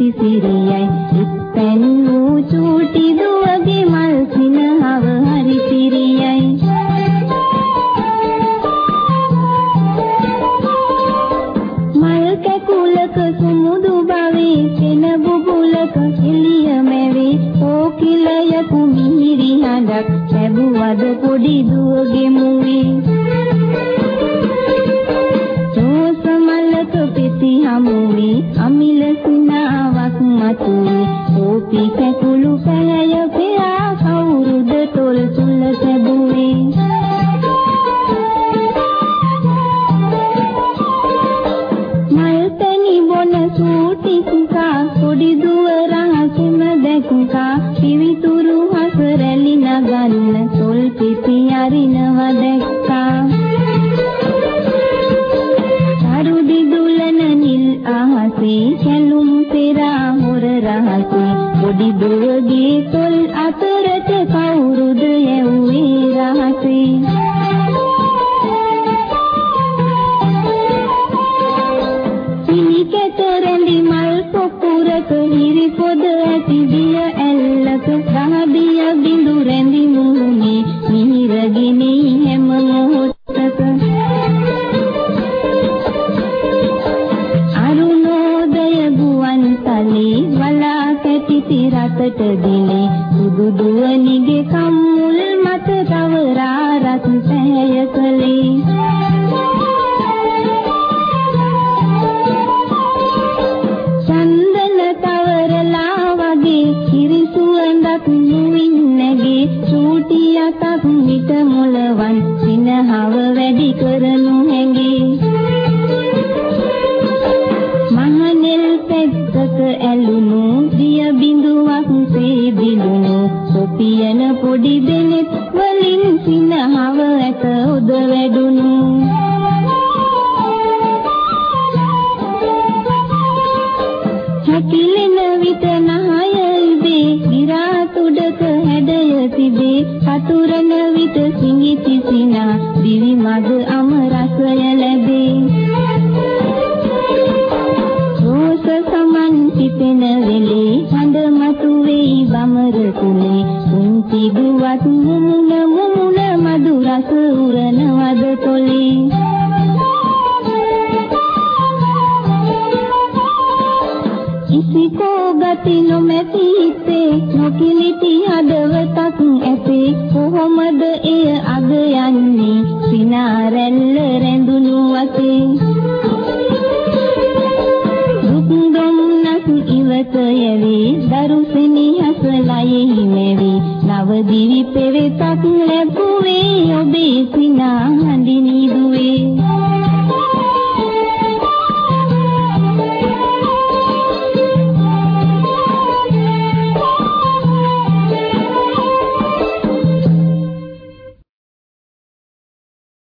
සිසිරියයි එක්තැන් වූ චූටි දුවගේ මල් සිනහව හරි සිරියයි මල් කැකුලක සුමුදු බවේ සෙන බුබුලක එළිය මැවේ කෝකිලයකු මිහිරි හඬක් ලැබුවද පොඩි දුවගේ මුවේ හමුවේ අමිල සිනාවක් මතුවේ ඕපි කැකුළු පැලය පෙරා කවුරුද තොල් තුල සැබුවේ මල් තනි බොන සූටි කුකා පොඩි දුව රහසෙම දැකුකා පිවිතුරු හස රැලි නගන්න තොල් පිපි අරිනව දැක්කා අහසේ කැලුම් පෙරා හොර රහසේ පොඩි දුවගේ තොල් අතරට කවුරුද යැව්වේ රහසේ පිළිකෙත රැඳි මල් පොකුරක හිරි පොද ඇති දිය ඇල්ලක රහදිය බිඳු රැඳි මුහුණේ මිහිරගිනේ හැම මොහොතක වලා කැටි තිරතට දිලේ සුදු දුවනිගේ කම්මුල් මත තවරා රත් පැහැය කලේ චන්දන තවරලා වගේ කිරි සුවඳක් නුවින් නැගේ චූටි අතක් මිට මොලවන් සිනහව වැඩි කරනු හැඟේ ඇලුණු දිය බිඳුවක් සේ දිලුණු සොපියන පොඩි දෙනෙත් වලින් සිනහව ඇත උද වැඩුණු හැකිලෙන විට නහය ඉබේ විරාත් උඩක හැඩය තිබේ පතුරන විට සිඟිති සිනා දිවි මද අම රසය ලැබේ පිපෙන වෙලේ හඳ මතුවේ බමර කුලේ උන්ති දුවත් මුමුණ මදු රස උරනවද තොලේ කිසිකෝ ගති නොමැති හිතේ නොකිලිටි හදවතක් ඇතේ කොහොමද එය අද යන්නේ සිනා රැල්ල රැඳුණු වතේ